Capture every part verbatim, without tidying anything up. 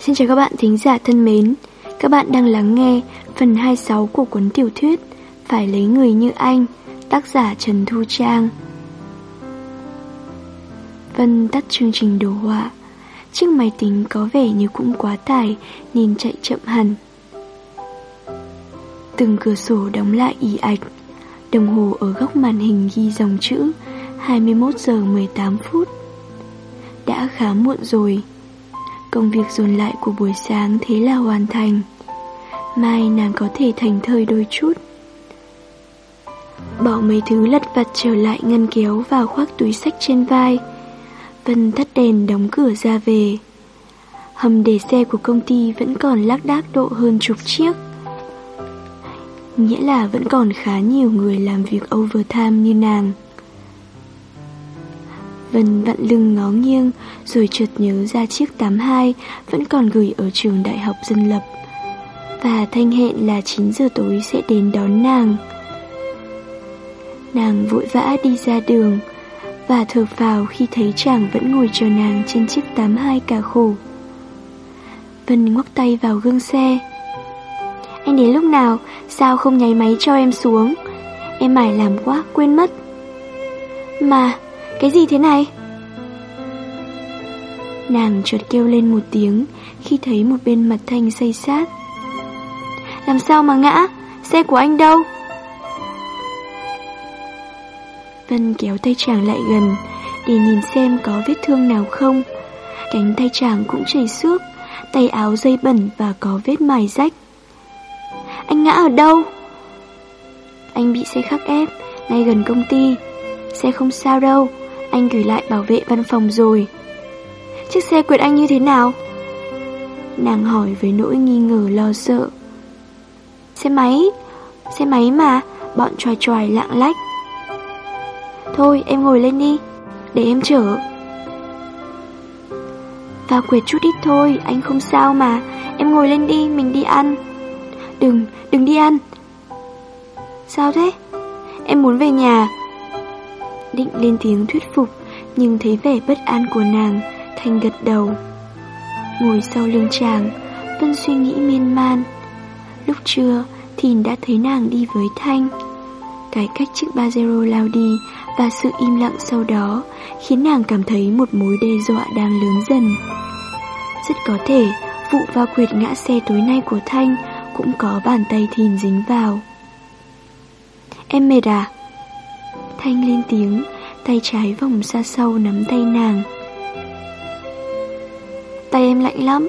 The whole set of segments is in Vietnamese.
Xin chào các bạn thính giả thân mến. Các bạn đang lắng nghe phần hai mươi sáu của cuốn tiểu thuyết Phải lấy người như anh, tác giả Trần Thu Trang. Vân tắt chương trình đồ họa. Chiếc máy tính có vẻ như cũng quá tải nên chạy chậm hẳn. Từng cửa sổ đóng lại ì ạch. Đồng hồ ở góc màn hình ghi dòng chữ hai mươi mốt giờ mười tám phút. Đã khá muộn rồi. Công việc dồn lại của buổi sáng thế là hoàn thành. Mai nàng có thể thành thơi đôi chút. Bỏ mấy thứ lặt vặt trở lại ngăn kéo vào khoác túi xách trên vai. Vân tắt đèn đóng cửa ra về. Hầm để xe của công ty vẫn còn lác đác độ hơn chục chiếc. Nghĩa là vẫn còn khá nhiều người làm việc overtime như nàng. Vân vặn lưng ngó nghiêng, rồi chợt nhớ ra chiếc tám hai vẫn còn gửi ở trường đại học dân lập, và Thanh hẹn là chín giờ tối sẽ đến đón nàng. Nàng vội vã đi ra đường, và thở phào khi thấy chàng vẫn ngồi chờ nàng trên chiếc tám hai cả khổ. Vân ngoắc tay vào gương xe. Anh đến lúc nào, sao không nháy máy cho em xuống? Em mải làm quá, quên mất. Mà, cái gì thế này? Nàng chợt kêu lên một tiếng khi thấy một bên mặt Thanh xây sát. Làm sao mà ngã? Xe của anh đâu? Vân kéo tay chàng lại gần để nhìn xem có vết thương nào không. Cánh tay chàng cũng chảy xước, tay áo dây bẩn và có vết mài rách. Anh ngã ở đâu? Anh bị xe khắc ép ngay gần công ty. Xe không sao đâu, anh gửi lại bảo vệ văn phòng rồi. Chiếc xe quệt anh như thế nào? Nàng hỏi với nỗi nghi ngờ lo sợ. Xe máy, xe máy mà, bọn choài choài lạng lách. Thôi em ngồi lên đi, để em chở. Vào quệt chút ít thôi, anh không sao mà. Em ngồi lên đi, mình đi ăn. Đừng, đừng đi ăn. Sao thế? Em muốn về nhà. Định lên tiếng thuyết phục, nhưng thấy vẻ bất an của nàng, Thanh gật đầu. Ngồi sau lưng chàng, Vân suy nghĩ miên man. Lúc trưa, Thìn đã thấy nàng đi với Thanh. Cái cách chiếc Pajero lao đi và sự im lặng sau đó khiến nàng cảm thấy một mối đe dọa đang lớn dần. Rất có thể vụ va quệt ngã xe tối nay của Thanh cũng có bàn tay Thìn dính vào. Em mệt à? Thanh lên tiếng, tay trái vòng ra sau nắm tay nàng. Tay em lạnh lắm.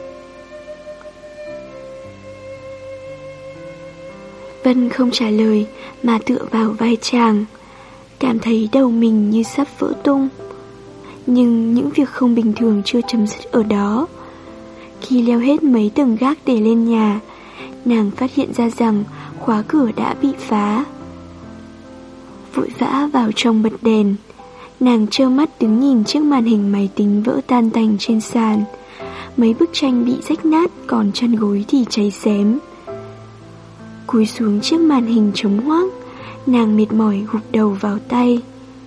Vân không trả lời mà tựa vào vai chàng, cảm thấy đầu mình như sắp vỡ tung. Nhưng những việc không bình thường chưa chấm dứt ở đó. Khi leo hết mấy tầng gác để lên nhà, nàng phát hiện ra rằng khóa cửa đã bị phá. Vội vã vào trong bật đèn, nàng trơ mắt đứng nhìn chiếc màn hình máy tính vỡ tan tành trên sàn. Mấy bức tranh bị rách nát, còn chân gối thì cháy xém. Cúi xuống chiếc màn hình trống hoác, nàng mệt mỏi gục đầu vào tay.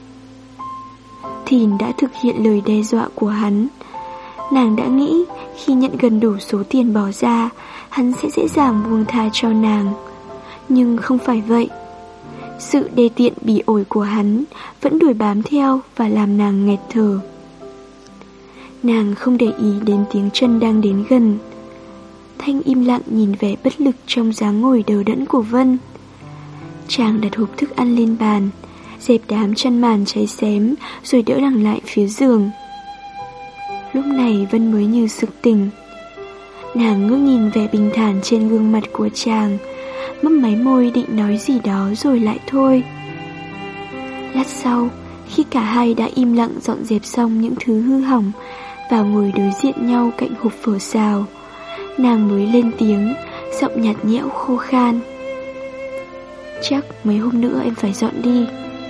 Thìn đã thực hiện lời đe dọa của hắn. Nàng đã nghĩ khi nhận gần đủ số tiền bỏ ra, hắn sẽ dễ dàng buông tha cho nàng. Nhưng không phải vậy. Sự đê tiện bỉ ổi của hắn vẫn đuổi bám theo và làm nàng nghẹt thở. Nàng không để ý đến tiếng chân đang đến gần. Thanh im lặng nhìn vẻ bất lực trong dáng ngồi đờ đẫn của Vân. Chàng đặt hộp thức ăn lên bàn, dẹp đám chăn màn cháy xém, rồi đỡ nàng lại phía giường. Lúc này Vân mới như sực tỉnh. Nàng ngước nhìn vẻ bình thản trên gương mặt của chàng, mấp máy môi định nói gì đó rồi lại thôi. Lát sau, khi cả hai đã im lặng dọn dẹp xong những thứ hư hỏng và ngồi đối diện nhau cạnh hộp phở xào, nàng mới lên tiếng, giọng nhạt nhẽo khô khan. Chắc mấy hôm nữa em phải dọn đi.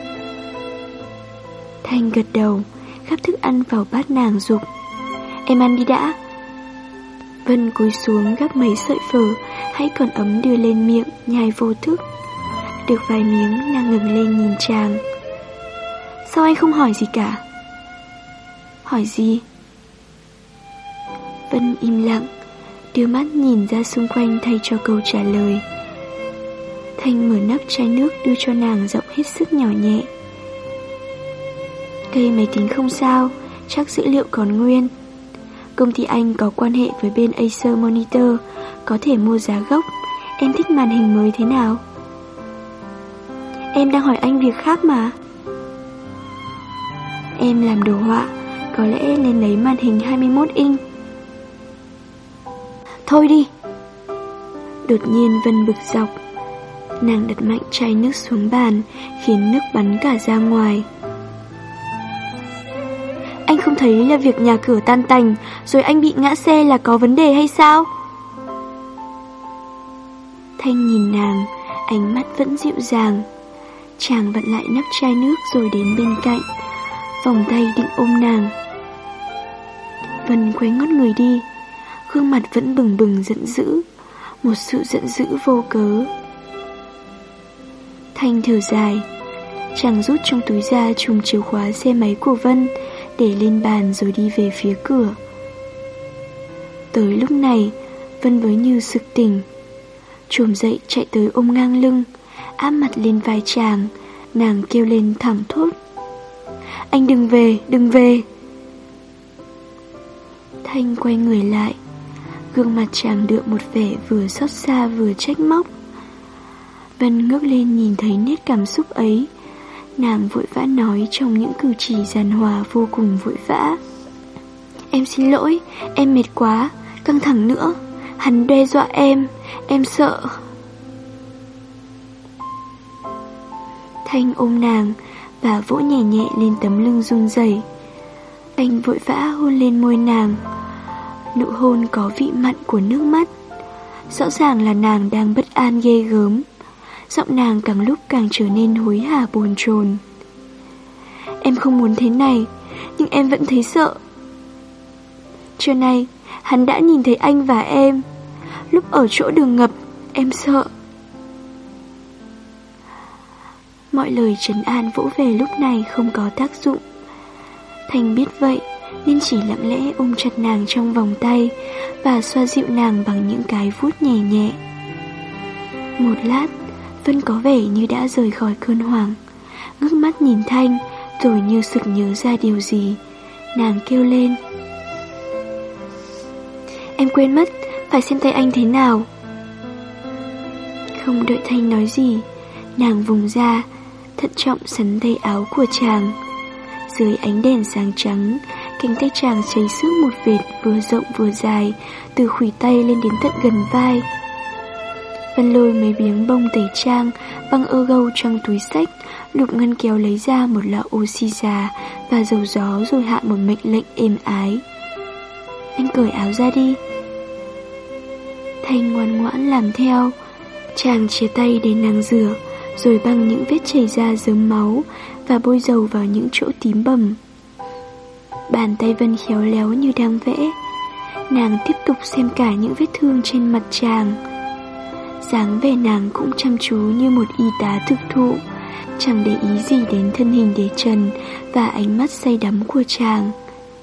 Thanh gật đầu, gắp thức ăn vào bát nàng giục. Em ăn đi đã. Vân cúi xuống gắp mấy sợi phở hãy còn ấm đưa lên miệng, nhai vô thức. Được vài miếng, nàng ngẩng lên nhìn chàng. Sao anh không hỏi gì cả? Hỏi gì? Vân im lặng, đưa mắt nhìn ra xung quanh thay cho câu trả lời. Thanh mở nắp chai nước đưa cho nàng giọng hết sức nhỏ nhẹ. Cây máy tính không sao, chắc dữ liệu còn nguyên. Công ty anh có quan hệ với bên Acer Monitor, có thể mua giá gốc. Em thích màn hình mới thế nào? Em đang hỏi anh việc khác mà. Em làm đồ họa, có lẽ nên lấy màn hình hai mươi mốt inch. Thôi đi. Đột nhiên Vân bực dọc. Nàng đặt mạnh chai nước xuống bàn, khiến nước bắn cả ra ngoài. Anh không thấy là việc nhà cửa tan tành, rồi anh bị ngã xe là có vấn đề hay sao? Thanh nhìn nàng, ánh mắt vẫn dịu dàng. Chàng vặn lại nắp chai nước rồi đến bên cạnh, vòng tay định ôm nàng. Vân quay ngót người đi, gương mặt vẫn bừng bừng giận dữ, một sự giận dữ vô cớ. Thanh thở dài, chàng rút trong túi ra chùm chìa khóa xe máy của Vân, để lên bàn rồi đi về phía cửa. Tới lúc này, Vân mới như sực tỉnh, trồm dậy chạy tới ôm ngang lưng, áp mặt lên vai chàng. Nàng kêu lên thảm thốt: Anh đừng về, đừng về. Thanh quay người lại, gương mặt chàng đượm một vẻ vừa xót xa vừa trách móc. Vân ngước lên nhìn thấy nét cảm xúc ấy, nàng vội vã nói trong những cử chỉ giàn hòa vô cùng vội vã: Em xin lỗi, em mệt quá, căng thẳng nữa. Hắn đe dọa em, em sợ. Thanh ôm nàng và vỗ nhẹ nhẹ lên tấm lưng run rẩy. Anh vội vã hôn lên môi nàng. Nụ hôn có vị mặn của nước mắt. Rõ ràng là nàng đang bất an ghê gớm. Giọng nàng càng lúc càng trở nên hối hả bồn chồn. Em không muốn thế này, nhưng em vẫn thấy sợ. Trưa nay, hắn đã nhìn thấy anh và em. Lúc ở chỗ đường ngập, em sợ. Mọi lời trấn an vỗ về lúc này không có tác dụng. Thanh biết vậy nên chỉ lặng lẽ ôm chặt nàng trong vòng tay và xoa dịu nàng bằng những cái vuốt nhẹ nhẹ. Một lát, Vân có vẻ như đã rời khỏi cơn hoảng, ngước mắt nhìn Thanh rồi như sực nhớ ra điều gì. Nàng kêu lên: Em quên mất, phải xem tay anh thế nào. Không đợi Thanh nói gì, nàng vùng ra, thận trọng sắn tay áo của chàng. Dưới ánh đèn sáng trắng, cánh tay chàng cháy xước một vệt vừa rộng vừa dài, từ khuỷu tay lên đến tận gần vai. Vân lôi mấy miếng bông tẩy trang băng ơ gâu trong túi xách, lục ngăn kéo lấy ra một lọ oxy già và dầu gió rồi hạ một mệnh lệnh êm ái: Anh cởi áo ra đi. Thanh ngoan ngoãn làm theo. Chàng chia tay để nàng rửa, rồi băng những vết chảy ra dớm máu và bôi dầu vào những chỗ tím bầm. Bàn tay Vân khéo léo như đang vẽ. Nàng tiếp tục xem cả những vết thương trên mặt chàng. Dáng vẻ nàng cũng chăm chú như một y tá thực thụ, chẳng để ý gì đến thân hình để trần và ánh mắt say đắm của chàng.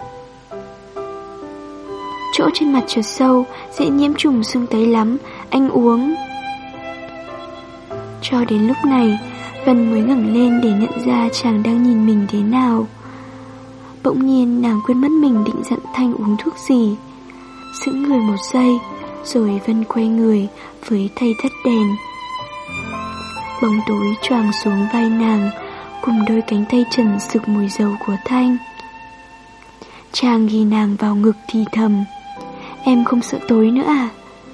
Chỗ trên mặt trượt sâu, dễ nhiễm trùng sưng tấy lắm, anh uống. Cho đến lúc này, Vân mới ngẩng lên để nhận ra chàng đang nhìn mình thế nào. Bỗng nhiên nàng quên mất mình định dặn Thanh uống thuốc gì. Sững người một giây, rồi Vân quay người với tay tắt đèn. Bóng tối choàng xuống vai nàng, cùng đôi cánh tay trần sực mùi dầu của Thanh. Chàng ghi nàng vào ngực thì thầm: Em không sợ tối nữa à?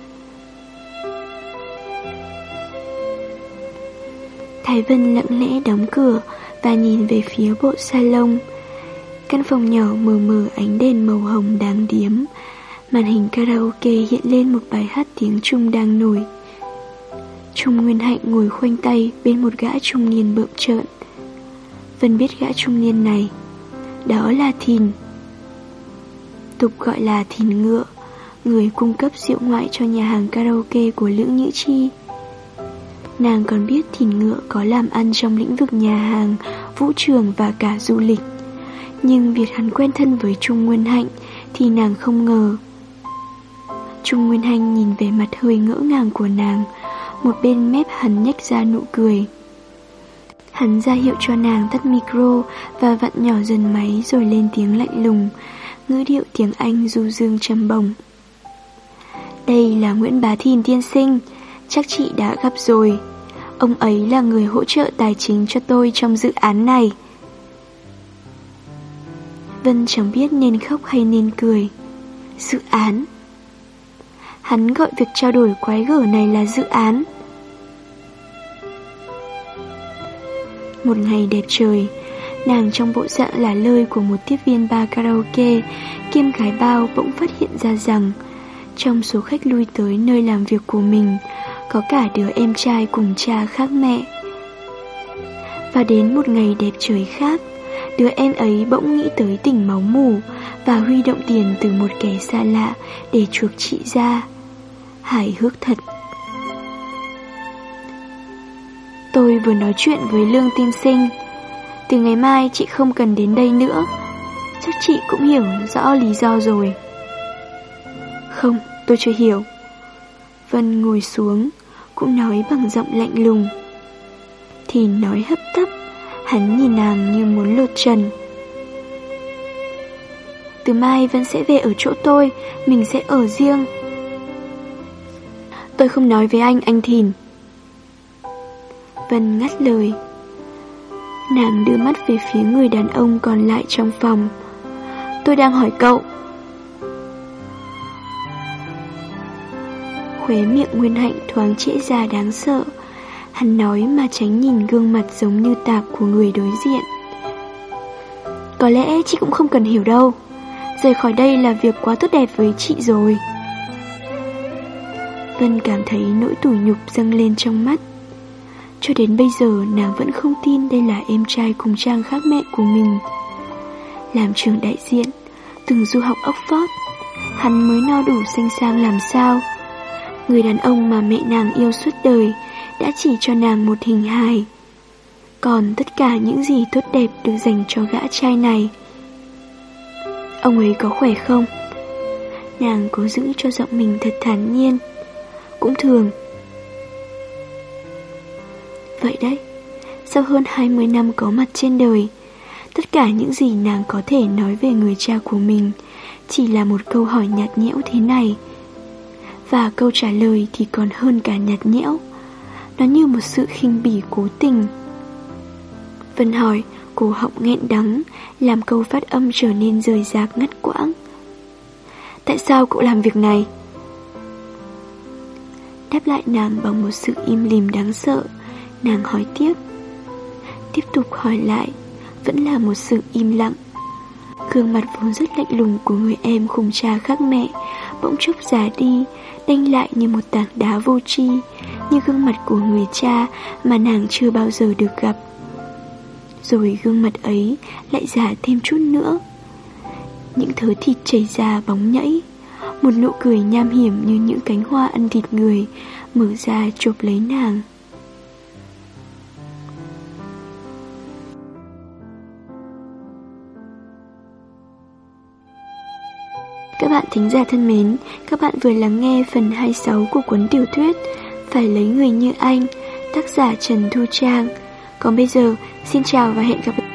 Thái Vân lặng lẽ đóng cửa và nhìn về phía bộ salon. Căn phòng nhỏ mờ mờ ánh đèn màu hồng đáng điếm. Màn hình karaoke hiện lên một bài hát tiếng Trung đang nổi. Trung Nguyên Hạnh ngồi khoanh tay bên một gã trung niên bợm trợn. Vân biết gã trung niên này, đó là Thìn, tục gọi là Thìn Ngựa, người cung cấp rượu ngoại cho nhà hàng karaoke của Lưỡng Nhữ Chi. Nàng còn biết Thìn Ngựa có làm ăn trong lĩnh vực nhà hàng, vũ trường và cả du lịch. Nhưng việc hắn quen thân với Trung Nguyên Hạnh thì nàng không ngờ. Trung Nguyên Hanh nhìn về mặt hơi ngỡ ngàng của nàng, một bên mép hắn nhếch ra nụ cười. Hắn ra hiệu cho nàng tắt micro và vặn nhỏ dần máy rồi lên tiếng lạnh lùng, ngữ điệu tiếng Anh du dương trầm bổng. Đây là Nguyễn Bá Thìn tiên sinh, chắc chị đã gặp rồi. Ông ấy là người hỗ trợ tài chính cho tôi trong dự án này. Vân chẳng biết nên khóc hay nên cười. Dự án? Hắn gọi việc trao đổi quái gở này là dự án. Một ngày đẹp trời, nàng trong bộ dạng là lơi của một tiếp viên bar karaoke kiêm gái bao bỗng phát hiện ra rằng trong số khách lui tới nơi làm việc của mình có cả đứa em trai cùng cha khác mẹ. Và đến một ngày đẹp trời khác, đứa em ấy bỗng nghĩ tới tỉnh máu mủ và huy động tiền từ một kẻ xa lạ để chuộc chị ra. Hài hước thật. Tôi vừa nói chuyện với Lương tiên sinh. Từ ngày mai chị không cần đến đây nữa. Chắc chị cũng hiểu rõ lý do rồi. Không, tôi chưa hiểu. Vân ngồi xuống, cũng nói bằng giọng lạnh lùng. Thì nói hấp tấp, hắn nhìn nàng như muốn lột trần. Từ mai Vân sẽ về ở chỗ tôi, mình sẽ ở riêng. Tôi không nói với anh, anh Thìn. Vân ngắt lời. Nàng đưa mắt về phía người đàn ông còn lại trong phòng. Tôi đang hỏi cậu. Khóe miệng Nguyên Hạnh thoáng trễ ra đáng sợ. Hắn nói mà tránh nhìn gương mặt giống như tạp của người đối diện. Có lẽ chị cũng không cần hiểu đâu. Rời khỏi đây là việc quá tốt đẹp với chị rồi. Vân cảm thấy nỗi tủi nhục dâng lên trong mắt. Cho đến bây giờ nàng vẫn không tin đây là em trai cùng trang khác mẹ của mình. Làm trưởng đại diện, từng du học Oxford, hắn mới no đủ xanh sang làm sao. Người đàn ông mà mẹ nàng yêu suốt đời đã chỉ cho nàng một hình hài. Còn tất cả những gì tốt đẹp được dành cho gã trai này. Ông ấy có khỏe không? Nàng cố giữ cho giọng mình thật thản nhiên. Cũng thường. Vậy đấy, sau hơn hai mươi năm có mặt trên đời, tất cả những gì nàng có thể nói về người cha của mình chỉ là một câu hỏi nhạt nhẽo thế này. Và câu trả lời thì còn hơn cả nhạt nhẽo. Nó như một sự khinh bỉ cố tình. Vân hỏi, cổ họng nghẹn đắng, làm câu phát âm trở nên rời rạc ngắt quãng. Tại sao cậu làm việc này? Đáp lại nàng bằng một sự im lìm đáng sợ. Nàng hỏi tiếp. Tiếp tục hỏi lại, vẫn là một sự im lặng. Gương mặt vốn rất lạnh lùng của người em khùng cha khác mẹ bỗng chốc già đi, đanh lại như một tảng đá vô tri, như gương mặt của người cha mà nàng chưa bao giờ được gặp. Rồi gương mặt ấy lại già thêm chút nữa. Những thớ thịt chảy ra bóng nhẫy, một nụ cười nham hiểm như những cánh hoa ăn thịt người mở ra chộp lấy nàng. Các bạn thính giả thân mến, các bạn vừa lắng nghe phần hai mươi sáu của cuốn tiểu thuyết Phải lấy người như anh, tác giả Trần Thu Trang. Còn bây giờ, xin chào và hẹn gặp lại.